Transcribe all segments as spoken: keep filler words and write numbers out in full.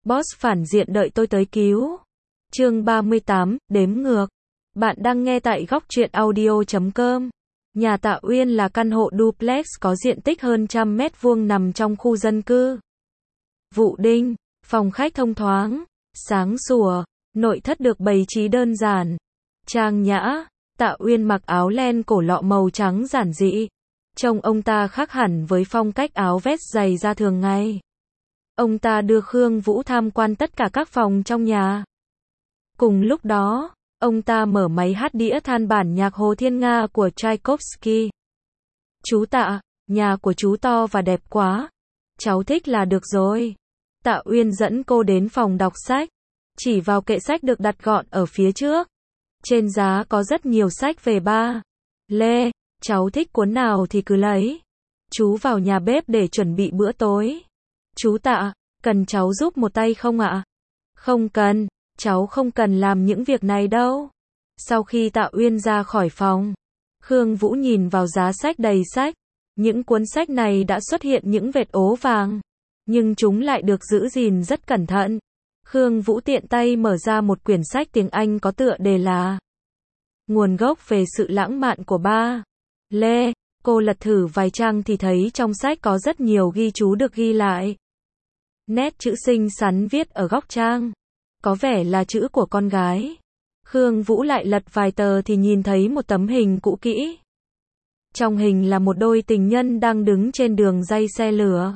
Boss phản diện đợi tôi tới cứu. Chương ba mươi tám, đếm ngược. Bạn đang nghe tại góc truyện audio chấm com. Nhà Tạ Uyên là căn hộ duplex có diện tích hơn trăm mét vuông nằm trong khu dân cư. Vụ Đinh, phòng khách thông thoáng, sáng sủa, nội thất được bày trí đơn giản, trang nhã. Tạ Uyên mặc áo len cổ lọ màu trắng giản dị. Trông ông ta khác hẳn với phong cách áo vest dày da thường ngày. Ông ta đưa Khương Vũ tham quan tất cả các phòng trong nhà. Cùng lúc đó, ông ta mở máy hát đĩa than bản nhạc Hồ Thiên Nga của Tchaikovsky. Chú Tạ, nhà của chú to và đẹp quá. Cháu thích là được rồi. Tạ Uyên dẫn cô đến phòng đọc sách. Chỉ vào kệ sách được đặt gọn ở phía trước. Trên giá có rất nhiều sách về ba. Lê, cháu thích cuốn nào thì cứ lấy. Chú vào nhà bếp để chuẩn bị bữa tối. Chú Tạ, cần cháu giúp một tay không ạ? Không cần, cháu không cần làm những việc này đâu. Sau khi Tạ Uyên ra khỏi phòng, Khương Vũ nhìn vào giá sách đầy sách. Những cuốn sách này đã xuất hiện những vệt ố vàng, nhưng chúng lại được giữ gìn rất cẩn thận. Khương Vũ tiện tay mở ra một quyển sách tiếng Anh có tựa đề là Nguồn gốc về sự lãng mạn của ba. Lê, cô lật thử vài trang thì thấy trong sách có rất nhiều ghi chú được ghi lại. Nét chữ xinh xắn viết ở góc trang. Có vẻ là chữ của con gái. Khương Vũ lại lật vài tờ thì nhìn thấy một tấm hình cũ kỹ. Trong hình là một đôi tình nhân đang đứng trên đường ray xe lửa.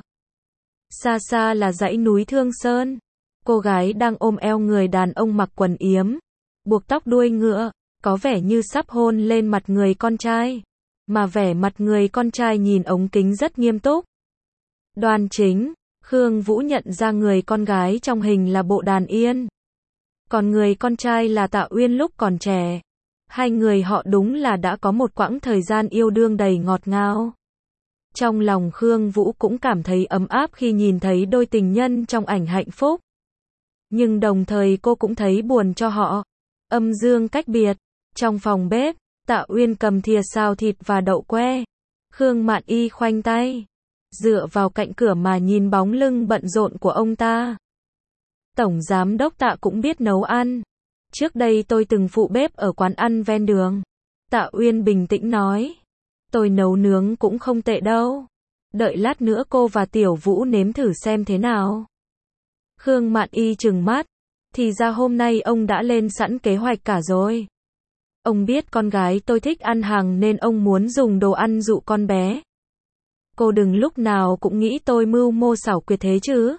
Xa xa là dãy núi Thương Sơn. Cô gái đang ôm eo người đàn ông mặc quần yếm, buộc tóc đuôi ngựa, có vẻ như sắp hôn lên mặt người con trai. Mà vẻ mặt người con trai nhìn ống kính rất nghiêm túc, đoan chính. Khương Vũ nhận ra người con gái trong hình là Bộ Đàn Yên. Còn người con trai là Tạ Uyên lúc còn trẻ. Hai người họ đúng là đã có một quãng thời gian yêu đương đầy ngọt ngào. Trong lòng Khương Vũ cũng cảm thấy ấm áp khi nhìn thấy đôi tình nhân trong ảnh hạnh phúc. Nhưng đồng thời cô cũng thấy buồn cho họ. Âm dương cách biệt. Trong phòng bếp, Tạ Uyên cầm thìa xào thịt và đậu que. Khương Mạn Y khoanh tay, dựa vào cạnh cửa mà nhìn bóng lưng bận rộn của ông ta. Tổng giám đốc Tạ cũng biết nấu ăn. Trước đây tôi từng phụ bếp ở quán ăn ven đường. Tạ Uyên bình tĩnh nói. Tôi nấu nướng cũng không tệ đâu. Đợi lát nữa cô và Tiểu Vũ nếm thử xem thế nào. Khương Mạn Y trừng mắt. Thì ra hôm nay ông đã lên sẵn kế hoạch cả rồi. Ông biết con gái tôi thích ăn hàng nên ông muốn dùng đồ ăn dụ con bé. Cô đừng lúc nào cũng nghĩ tôi mưu mô xảo quyệt thế chứ.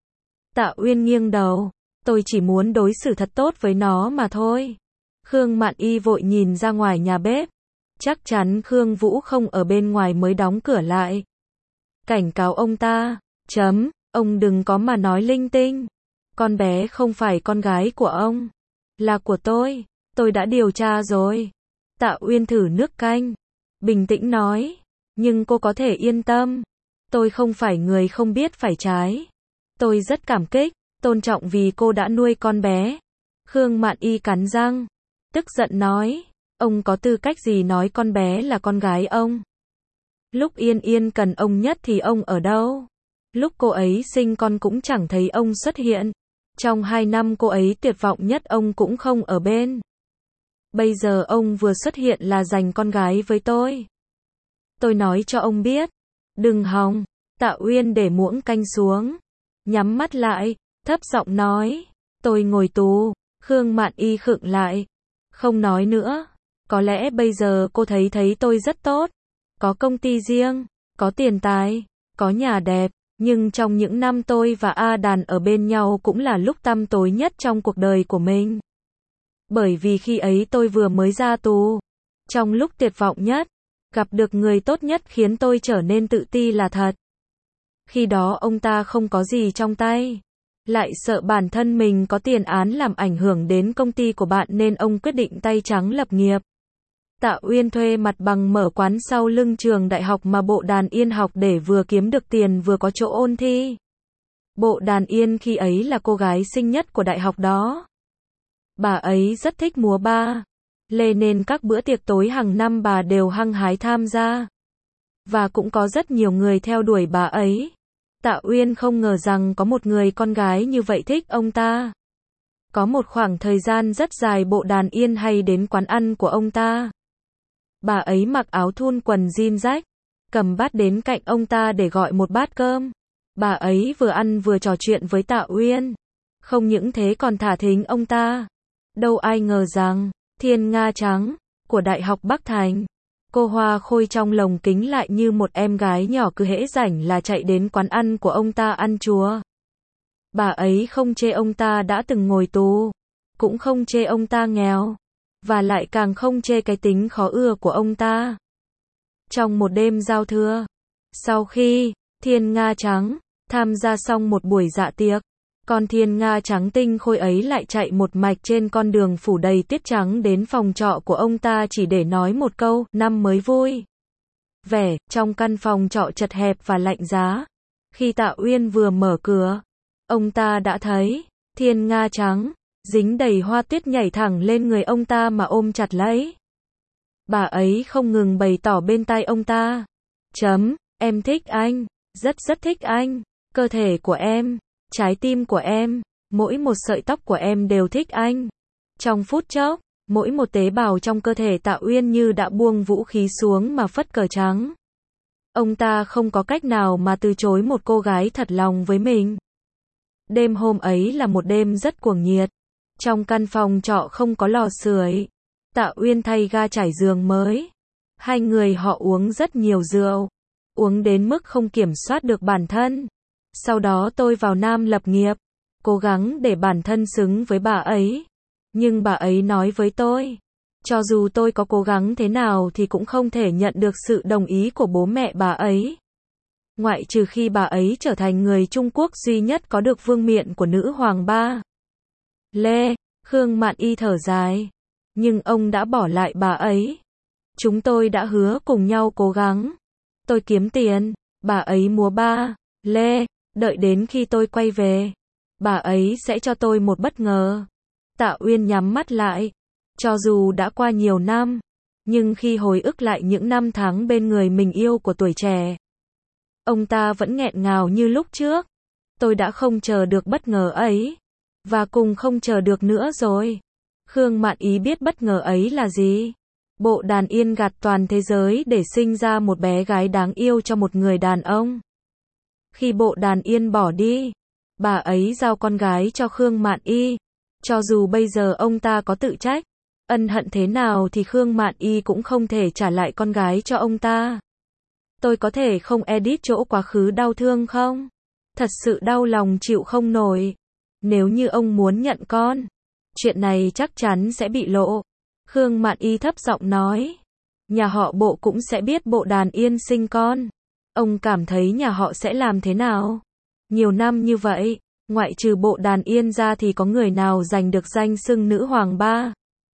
Tạ Uyên nghiêng đầu. Tôi chỉ muốn đối xử thật tốt với nó mà thôi. Khương Mạn Y vội nhìn ra ngoài nhà bếp. Chắc chắn Khương Vũ không ở bên ngoài mới đóng cửa lại. Cảnh cáo ông ta. Chấm, ông đừng có mà nói linh tinh. Con bé không phải con gái của ông. Là của tôi. Tôi đã điều tra rồi. Tạ Uyên thử nước canh. Bình tĩnh nói. Nhưng cô có thể yên tâm. Tôi không phải người không biết phải trái. Tôi rất cảm kích, tôn trọng vì cô đã nuôi con bé. Khương Mạn Y cắn răng. Tức giận nói. Ông có tư cách gì nói con bé là con gái ông? Lúc Yên Yên cần ông nhất thì ông ở đâu? Lúc cô ấy sinh con cũng chẳng thấy ông xuất hiện. Trong hai năm cô ấy tuyệt vọng nhất ông cũng không ở bên. Bây giờ ông vừa xuất hiện là giành con gái với tôi. Tôi nói cho ông biết. Đừng hòng. Tạ Uyên để muỗng canh xuống. Nhắm mắt lại, thấp giọng nói. Tôi ngồi tù. Khương Mạn Y khựng lại. Không nói nữa. Có lẽ bây giờ cô thấy thấy tôi rất tốt. Có công ty riêng, có tiền tài, có nhà đẹp. Nhưng trong những năm tôi và A Đàn ở bên nhau cũng là lúc tăm tối nhất trong cuộc đời của mình. Bởi vì khi ấy tôi vừa mới ra tù. Trong lúc tuyệt vọng nhất, gặp được người tốt nhất khiến tôi trở nên tự ti là thật. Khi đó ông ta không có gì trong tay. Lại sợ bản thân mình có tiền án làm ảnh hưởng đến công ty của bạn nên ông quyết định tay trắng lập nghiệp. Tạ Uyên thuê mặt bằng mở quán sau lưng trường đại học mà Bộ Đàn Yên học để vừa kiếm được tiền vừa có chỗ ôn thi. Bộ Đàn Yên khi ấy là cô gái xinh nhất của đại học đó. Bà ấy rất thích múa ba lê nên các bữa tiệc tối hàng năm bà đều hăng hái tham gia. Và cũng có rất nhiều người theo đuổi bà ấy. Tạ Uyên không ngờ rằng có một người con gái như vậy thích ông ta. Có một khoảng thời gian rất dài Bộ Đàn Yên hay đến quán ăn của ông ta. Bà ấy mặc áo thun quần jean rách, cầm bát đến cạnh ông ta để gọi một bát cơm. Bà ấy vừa ăn vừa trò chuyện với Tạ Uyên. Không những thế còn thả thính ông ta. Đâu ai ngờ rằng, Thiên Nga Trắng, của Đại học Bắc Thành, cô Hoa Khôi trong lồng kính lại như một em gái nhỏ cứ hễ rảnh là chạy đến quán ăn của ông ta ăn chùa. Bà ấy không chê ông ta đã từng ngồi tù, cũng không chê ông ta nghèo, và lại càng không chê cái tính khó ưa của ông ta. Trong một đêm giao thừa, sau khi Thiên Nga Trắng tham gia xong một buổi dạ tiệc, con Thiên Nga Trắng tinh khôi ấy lại chạy một mạch trên con đường phủ đầy tuyết trắng đến phòng trọ của ông ta chỉ để nói một câu, năm mới vui vẻ. Trong căn phòng trọ chật hẹp và lạnh giá, khi Tạ Uyên vừa mở cửa, ông ta đã thấy Thiên Nga Trắng dính đầy hoa tuyết nhảy thẳng lên người ông ta mà ôm chặt lấy. Bà ấy không ngừng bày tỏ bên tai ông ta, chấm, em thích anh, rất rất thích anh, cơ thể của em, trái tim của em, mỗi một sợi tóc của em đều thích anh. Trong phút chốc, mỗi một tế bào trong cơ thể Tạ Uyên như đã buông vũ khí xuống mà phất cờ trắng. Ông ta không có cách nào mà từ chối một cô gái thật lòng với mình. Đêm hôm ấy là một đêm rất cuồng nhiệt. Trong căn phòng trọ không có lò sưởi. Tạ Uyên thay ga trải giường mới. Hai người họ uống rất nhiều rượu, uống đến mức không kiểm soát được bản thân. Sau đó tôi vào Nam lập nghiệp, cố gắng để bản thân xứng với bà ấy. Nhưng bà ấy nói với tôi, cho dù tôi có cố gắng thế nào thì cũng không thể nhận được sự đồng ý của bố mẹ bà ấy. Ngoại trừ khi bà ấy trở thành người Trung Quốc duy nhất có được vương miện của nữ hoàng Ba Lê. Khương Mạn Y thở dài. Nhưng ông đã bỏ lại bà ấy. Chúng tôi đã hứa cùng nhau cố gắng. Tôi kiếm tiền, bà ấy múa ba lê, đợi đến khi tôi quay về, bà ấy sẽ cho tôi một bất ngờ. Tạ Uyên nhắm mắt lại. Cho dù đã qua nhiều năm, nhưng khi hồi ức lại những năm tháng bên người mình yêu của tuổi trẻ, ông ta vẫn nghẹn ngào như lúc trước. Tôi đã không chờ được bất ngờ ấy, và cùng không chờ được nữa rồi. Khương Mạn Y biết bất ngờ ấy là gì. Bộ Đàn Yên gạt toàn thế giới để sinh ra một bé gái đáng yêu cho một người đàn ông. Khi Bộ Đàn Yên bỏ đi, bà ấy giao con gái cho Khương Mạn Y. Cho dù bây giờ ông ta có tự trách, ân hận thế nào thì Khương Mạn Y cũng không thể trả lại con gái cho ông ta. Tôi có thể không edit chỗ quá khứ đau thương không? Thật sự đau lòng chịu không nổi. Nếu như ông muốn nhận con, chuyện này chắc chắn sẽ bị lộ. Khương Mạn Y thấp giọng nói. Nhà họ Bộ cũng sẽ biết Bộ Đàn Yên sinh con. Ông cảm thấy nhà họ sẽ làm thế nào? Nhiều năm như vậy, ngoại trừ Bộ Đàn Yên ra thì có người nào giành được danh xưng nữ hoàng Ba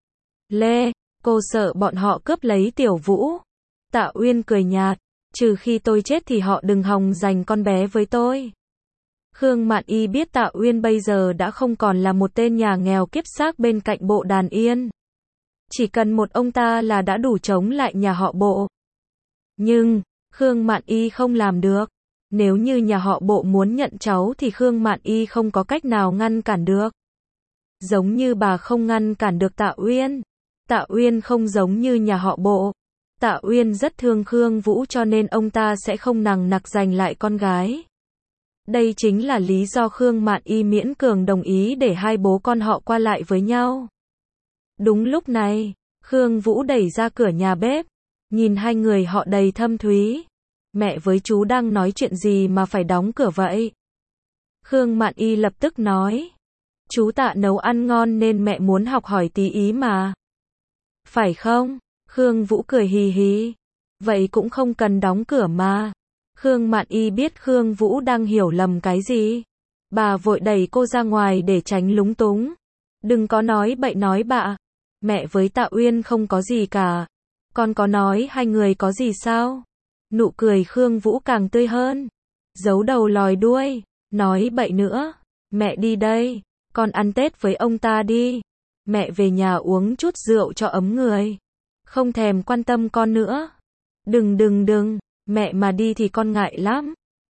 Lê? Cô sợ bọn họ cướp lấy Tiểu Vũ. Tạ Uyên cười nhạt. Trừ khi tôi chết thì họ đừng hòng giành con bé với tôi. Khương Mạn Y biết Tạ Uyên bây giờ đã không còn là một tên nhà nghèo kiếp xác bên cạnh Bộ Đàn Yên. Chỉ cần một ông ta là đã đủ chống lại nhà họ Bộ. Nhưng, Khương Mạn Y không làm được. Nếu như nhà họ Bộ muốn nhận cháu thì Khương Mạn Y không có cách nào ngăn cản được. Giống như bà không ngăn cản được Tạ Uyên. Tạ Uyên không giống như nhà họ Bộ. Tạ Uyên rất thương Khương Vũ cho nên ông ta sẽ không nằng nặc giành lại con gái. Đây chính là lý do Khương Mạn Y miễn cường đồng ý để hai bố con họ qua lại với nhau. Đúng lúc này, Khương Vũ đẩy ra cửa nhà bếp, nhìn hai người họ đầy thâm thúy. Mẹ với chú đang nói chuyện gì mà phải đóng cửa vậy? Khương Mạn Y lập tức nói. Chú Tạ nấu ăn ngon nên mẹ muốn học hỏi tí ý mà. Phải không? Khương Vũ cười hì hì. Vậy cũng không cần đóng cửa mà. Khương Mạn Y biết Khương Vũ đang hiểu lầm cái gì. Bà vội đẩy cô ra ngoài để tránh lúng túng. Đừng có nói bậy nói bạ. Mẹ với Tạ Uyên không có gì cả. Con có nói hai người có gì sao? Nụ cười Khương Vũ càng tươi hơn. Giấu đầu lòi đuôi. Nói bậy nữa. Mẹ đi đây. Con ăn Tết với ông ta đi. Mẹ về nhà uống chút rượu cho ấm người. Không thèm quan tâm con nữa. Đừng đừng đừng. Mẹ mà đi thì con ngại lắm.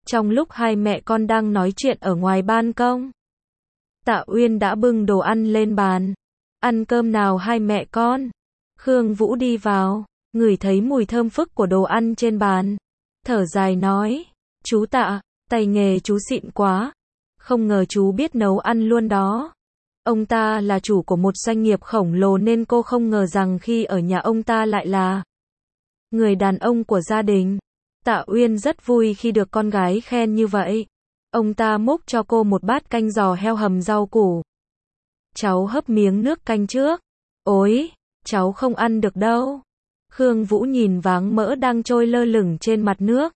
Trong lúc hai mẹ con đang nói chuyện ở ngoài ban công, Tạ Uyên đã bưng đồ ăn lên bàn. Ăn cơm nào hai mẹ con? Khương Vũ đi vào, ngửi thấy mùi thơm phức của đồ ăn trên bàn. Thở dài nói, chú Tạ, tay nghề chú xịn quá. Không ngờ chú biết nấu ăn luôn đó. Ông ta là chủ của một doanh nghiệp khổng lồ nên cô không ngờ rằng khi ở nhà ông ta lại là người đàn ông của gia đình. Tạ Uyên rất vui khi được con gái khen như vậy. Ông ta múc cho cô một bát canh giò heo hầm rau củ. Cháu hấp miếng nước canh trước. Ôi, cháu không ăn được đâu. Khương Vũ nhìn váng mỡ đang trôi lơ lửng trên mặt nước.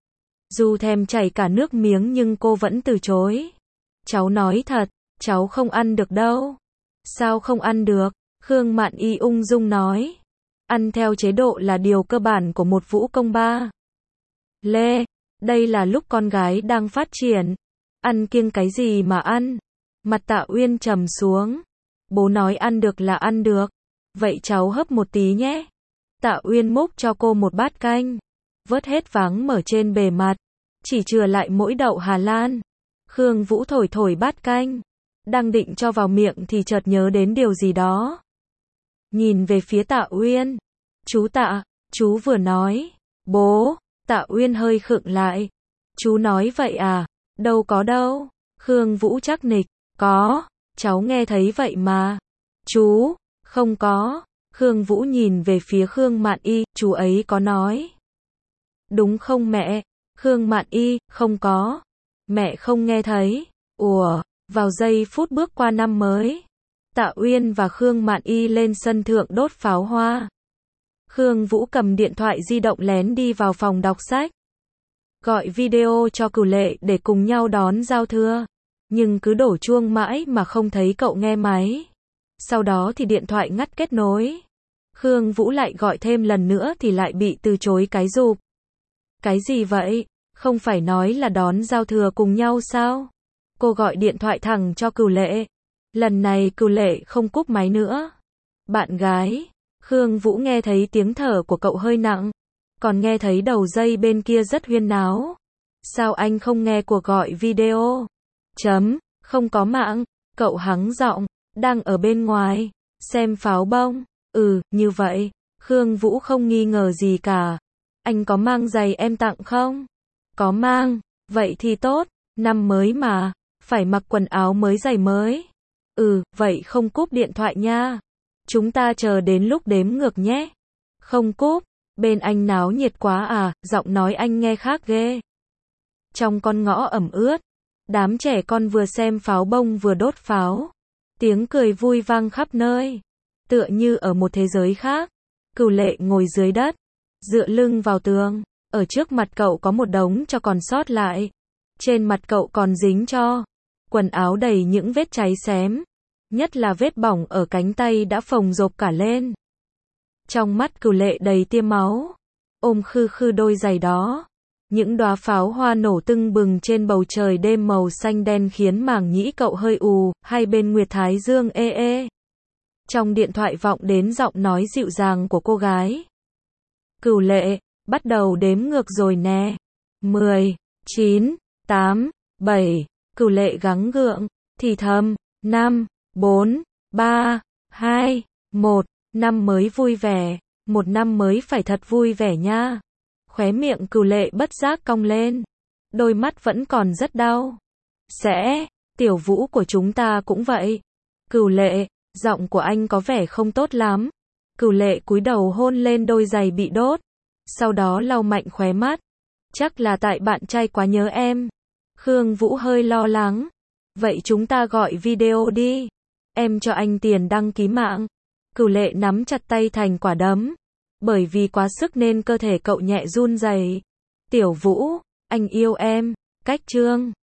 Dù thèm chảy cả nước miếng nhưng cô vẫn từ chối. Cháu nói thật, cháu không ăn được đâu. Sao không ăn được? Khương Mạn Y ung dung nói. Ăn theo chế độ là điều cơ bản của một vũ công ba. Lê, đây là lúc con gái đang phát triển. Ăn kiêng cái gì mà ăn? Mặt Tạ Uyên trầm xuống. Bố nói ăn được là ăn được. Vậy cháu hấp một tí nhé. Tạ Uyên múc cho cô một bát canh. Vớt hết váng mỡ trên bề mặt. Chỉ chừa lại mỗi đậu Hà Lan. Khương Vũ thổi thổi bát canh. Đang định cho vào miệng thì chợt nhớ đến điều gì đó. Nhìn về phía Tạ Uyên. Chú Tạ, chú vừa nói. Bố, Tạ Uyên hơi khựng lại. Chú nói vậy à? Đâu có đâu. Khương Vũ chắc nịch. Có, cháu nghe thấy vậy mà. Chú, không có. Khương Vũ nhìn về phía Khương Mạn Y, chú ấy có nói. Đúng không mẹ? Khương Mạn Y, không có. Mẹ không nghe thấy. Ủa, vào giây phút bước qua năm mới. Tạ Uyên và Khương Mạn Y lên sân thượng đốt pháo hoa. Khương Vũ cầm điện thoại di động lén đi vào phòng đọc sách. Gọi video cho Cửu Lệ để cùng nhau đón giao thừa. Nhưng cứ đổ chuông mãi mà không thấy cậu nghe máy. Sau đó thì điện thoại ngắt kết nối. Khương Vũ lại gọi thêm lần nữa thì lại bị từ chối cái rụp. Cái gì vậy? Không phải nói là đón giao thừa cùng nhau sao? Cô gọi điện thoại thẳng cho Cửu Lệ. Lần này Cửu Lệ không cúp máy nữa. Bạn gái. Khương Vũ nghe thấy tiếng thở của cậu hơi nặng. Còn nghe thấy đầu dây bên kia rất huyên náo. Sao anh không nghe cuộc gọi video? Chấm, không có mạng. Cậu hắng giọng. Đang ở bên ngoài. Xem pháo bông. Ừ, như vậy. Khương Vũ không nghi ngờ gì cả. Anh có mang giày em tặng không? Có mang. Vậy thì tốt. Năm mới mà. Phải mặc quần áo mới giày mới. Ừ, vậy không cúp điện thoại nha. Chúng ta chờ đến lúc đếm ngược nhé. Không cúp. Bên anh náo nhiệt quá à, giọng nói anh nghe khác ghê. Trong con ngõ ẩm ướt. Đám trẻ con vừa xem pháo bông vừa đốt pháo. Tiếng cười vui vang khắp nơi. Tựa như ở một thế giới khác. Cửu Lệ ngồi dưới đất. Dựa lưng vào tường. Ở trước mặt cậu có một đống cho còn sót lại. Trên mặt cậu còn dính cho. Quần áo đầy những vết cháy xém. Nhất là vết bỏng ở cánh tay đã phồng rộp cả lên. Trong mắt Cửu Lệ đầy tia máu. Ôm khư khư đôi giày đó. Những đóa pháo hoa nổ tưng bừng trên bầu trời đêm màu xanh đen khiến màng nhĩ cậu hơi ù, hai bên nguyệt thái dương ê ê. Trong điện thoại vọng đến giọng nói dịu dàng của cô gái. Cửu Lệ, bắt đầu đếm ngược rồi nè. mười, chín, tám, bảy. Cửu Lệ gắng gượng, thì thầm, năm, bốn, ba, hai, một. Năm mới vui vẻ. Một năm mới phải thật vui vẻ nha. Khóe miệng Cửu Lệ bất giác cong lên. Đôi mắt vẫn còn rất đau. Sẽ, Tiểu Vũ của chúng ta cũng vậy. Cửu Lệ, giọng của anh có vẻ không tốt lắm. Cửu Lệ cúi đầu hôn lên đôi giày bị đốt. Sau đó lau mạnh khóe mắt. Chắc là tại bạn trai quá nhớ em. Khương Vũ hơi lo lắng. Vậy chúng ta gọi video đi. Em cho anh tiền đăng ký mạng. Cửu Lệ nắm chặt tay thành quả đấm. Bởi vì quá sức nên cơ thể cậu nhẹ run rẩy. Tiểu Vũ, anh yêu em. Cách chương